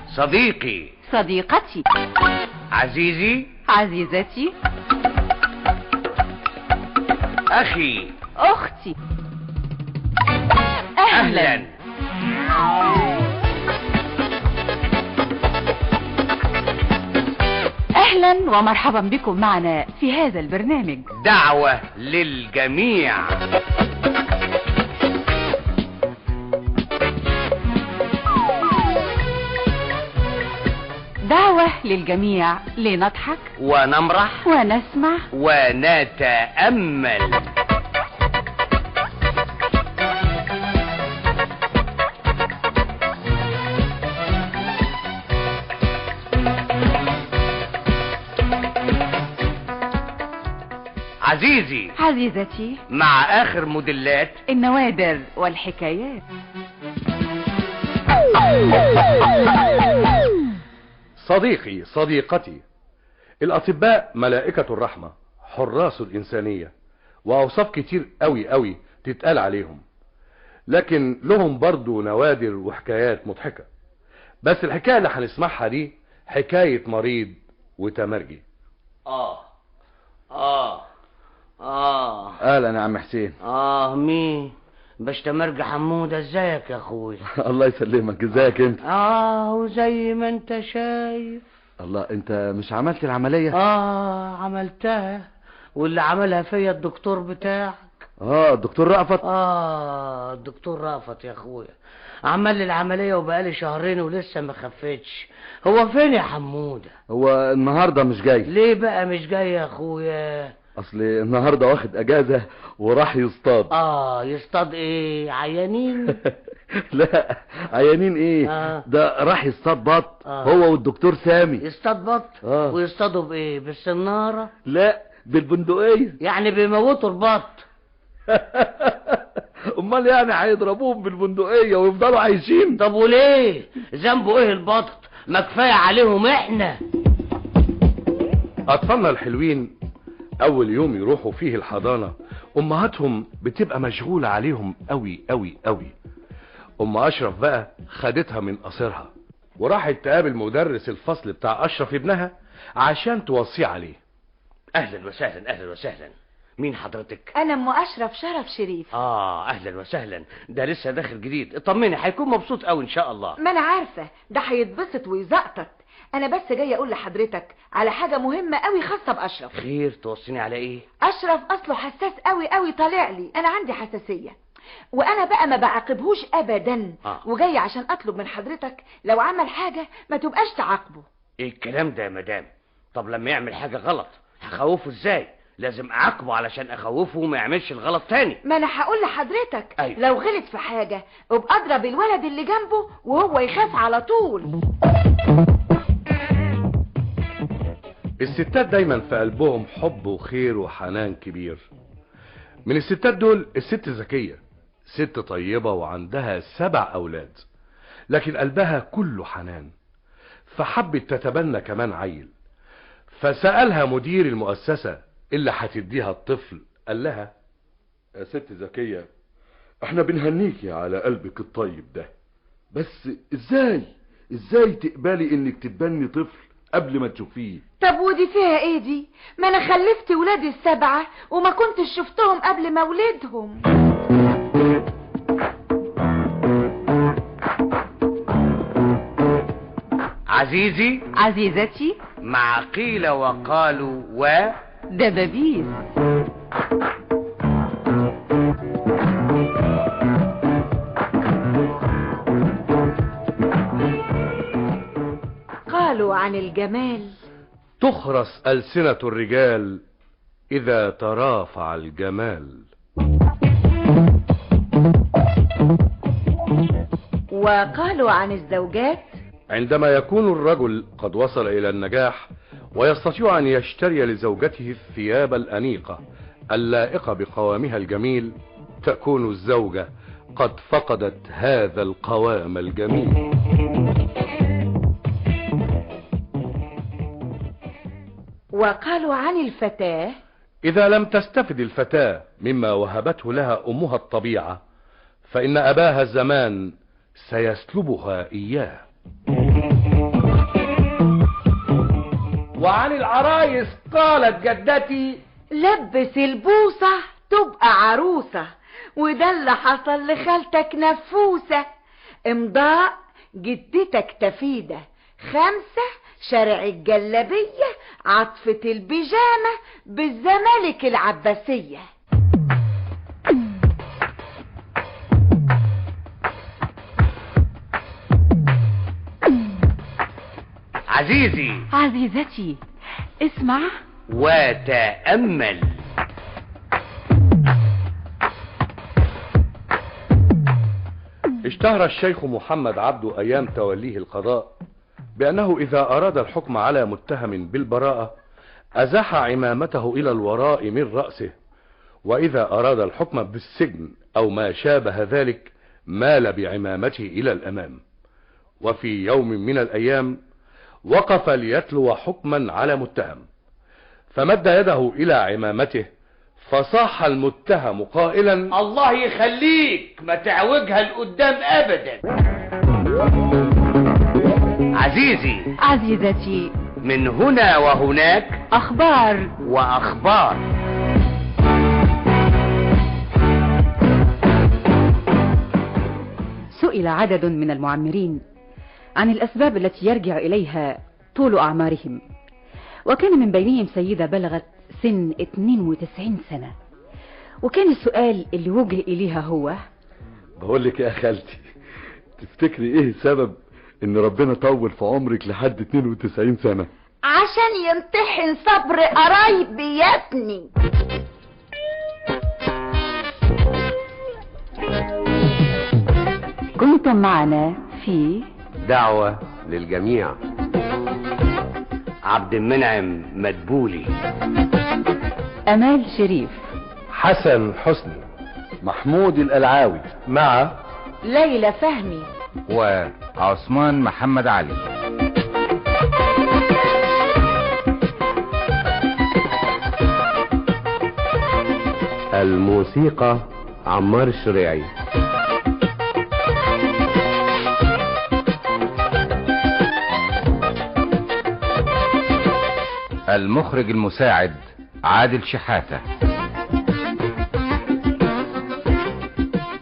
صديقي. صديقتي. عزيزي. عزيزتي. أخي. أختي. أهلا. أهلا ومرحبا بكم معنا في هذا البرنامج دعوة للجميع. دعوة للجميع لنضحك ونمرح ونسمع ونتأمل. عزيزي. عزيزتي. مع آخر موديلات النوادر والحكايات. صديقي صديقتي، الأطباء ملائكة الرحمة، حراس الإنسانية، وأوصاف كتير قوي تتقال عليهم، لكن لهم برضو نوادر وحكايات مضحكة. بس الحكاية اللي هنسمعها دي حكاية مريض وتمرجي. اهلا يا عم حسين. مين؟ باش تمرجي حمودة، ازيك يا اخوي؟ الله يسلمك، ازيك انت؟ وزي ما انت شايف. الله، انت مش عملت العملية؟ عملتها، واللي عملها فيا الدكتور بتاعك. الدكتور رأفت. الدكتور رأفت يا اخويا، عمل لي العملية وبقالي شهرين ولسه ما خفتش. هو فين يا حمودة؟ هو النهاردة مش جاي. ليه بقى مش جاي يا اخويا؟ اصل النهاردة واخد اجازة وراح يصطاد. يصطاد ايه؟ عيانين؟ لا، عيانين ايه؟ ده راح يصطاد بط. هو والدكتور سامي. يصطاد بط؟ ويصطادوا بايه؟ بالسنارة؟ لا، بالبندقية. يعني بيموتوا البط؟ امال يعني هيضربوهم بالبندقية ويفضلوا عايشين؟ طب وليه؟ ذنبه ايه البط؟ ما كفاية عليهم احنا. أطفالنا الحلوين أول يوم يروحوا فيه الحضانة أمهاتهم بتبقى مشغولة عليهم قوي. أم أشرف بقى خدتها من قصرها وراحت تقابل مدرس الفصل بتاع أشرف ابنها عشان توصيه عليه. أهلا وسهلا. مين حضرتك؟ أنا أم أشرف شرف شريف. أهلا وسهلا. ده لسه داخل جديد، اطمني هيكون مبسوط قوي إن شاء الله. ما أنا عارفة ده هيتبسط ويزقطط. أنا بس جاي أقول لحضرتك على حاجة مهمة قوي خاصة بأشرف. خير، توصيني على إيه؟ أشرف أصله حساس قوي طالع لي. أنا عندي حساسية، وأنا بقى ما بعاقبهوش أبدا. وجاي عشان أطلب من حضرتك لو عمل حاجة ما تبقاش تعاقبه. إيه الكلام ده يا مدام؟ طب لما يعمل حاجة غلط هخوفه إزاي؟ لازم أعاقبه علشان أخوفه وما يعملش الغلط تاني. ما أنا هقول لحضرتك. أيوة. لو غلط في حاجة ابقى أضرب الولد اللي جنبه وهو يخاف على طول. الستات دايما في قلبهم حب وخير وحنان كبير. من الستات دول الست زكية، ست طيبة وعندها 7 أولاد، لكن قلبها كله حنان، فحبت تتبنى كمان عيل. فسألها مدير المؤسسة اللي هتديها الطفل، قال لها: يا ست زكية، احنا بنهنيكي على قلبك الطيب ده، بس ازاي تقبلي انك تتبني طفل قبل ما تشوفيه؟ طب ودي فيها ايه دي؟ ما انا خلفت ولادي ال7 وما كنتش شفتهم قبل ما ولدهم. عزيزي. عزيزتي. مع قيل وقالوا دبابيس. قالوا عن الجمال تخرس ألسنة الرجال إذا ترافع الجمال. وقالوا عن الزوجات عندما يكون الرجل قد وصل إلى النجاح ويستطيع أن يشتري لزوجته الثياب الأنيقة اللائقة بقوامها الجميل، تكون الزوجة قد فقدت هذا القوام الجميل. وقالوا عن الفتاة إذا لم تستفد الفتاة مما وهبته لها أمها الطبيعة، فإن أباها الزمان سيسلبها إياه. وعن العرايس قالت جدتي: لبس البوصة تبقى عروسة، وده اللي حصل لخالتك نفوسة. امضاء جدتك تفيدة، 5 شارع الجلابية، عطفة البيجامة بالزمالك العباسية. عزيزي عزيزتي، اسمع وتأمل. اشتهر الشيخ محمد عبده أيام توليه القضاء بأنه إذا أراد الحكم على متهم بالبراءة أزاح عمامته إلى الوراء من رأسه، وإذا أراد الحكم بالسجن أو ما شابه ذلك مال بعمامته إلى الأمام. وفي يوم من الأيام وقف ليتلو حكما على متهم، فمد يده إلى عمامته فصاح المتهم قائلا: الله يخليك ما تعوجها لقدام أبدا. عزيزي عزيزتي، من هنا وهناك أخبار وأخبار. سئل عدد من المعمرين عن الأسباب التي يرجع إليها طول أعمارهم، وكان من بينهم سيدة بلغت سن 92 سنة، وكان السؤال اللي وجه إليها هو: بقول لك يا خالتي، تفتكري ايه السبب ان ربنا طول في عمرك لحد 92 سنة؟ عشان يمتحن صبر قرايبي يا ابني. كنتم معنا في دعوة للجميع. عبد المنعم مدبولي، أمال شريف، حسن حسني، محمود القلعاوي، مع ليلى فهمي وعثمان محمد علي. الموسيقى عمار الشريعي. المخرج المساعد عادل شحاتة.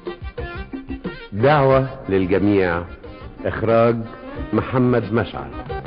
دعوة للجميع، إخراج محمد مشعل.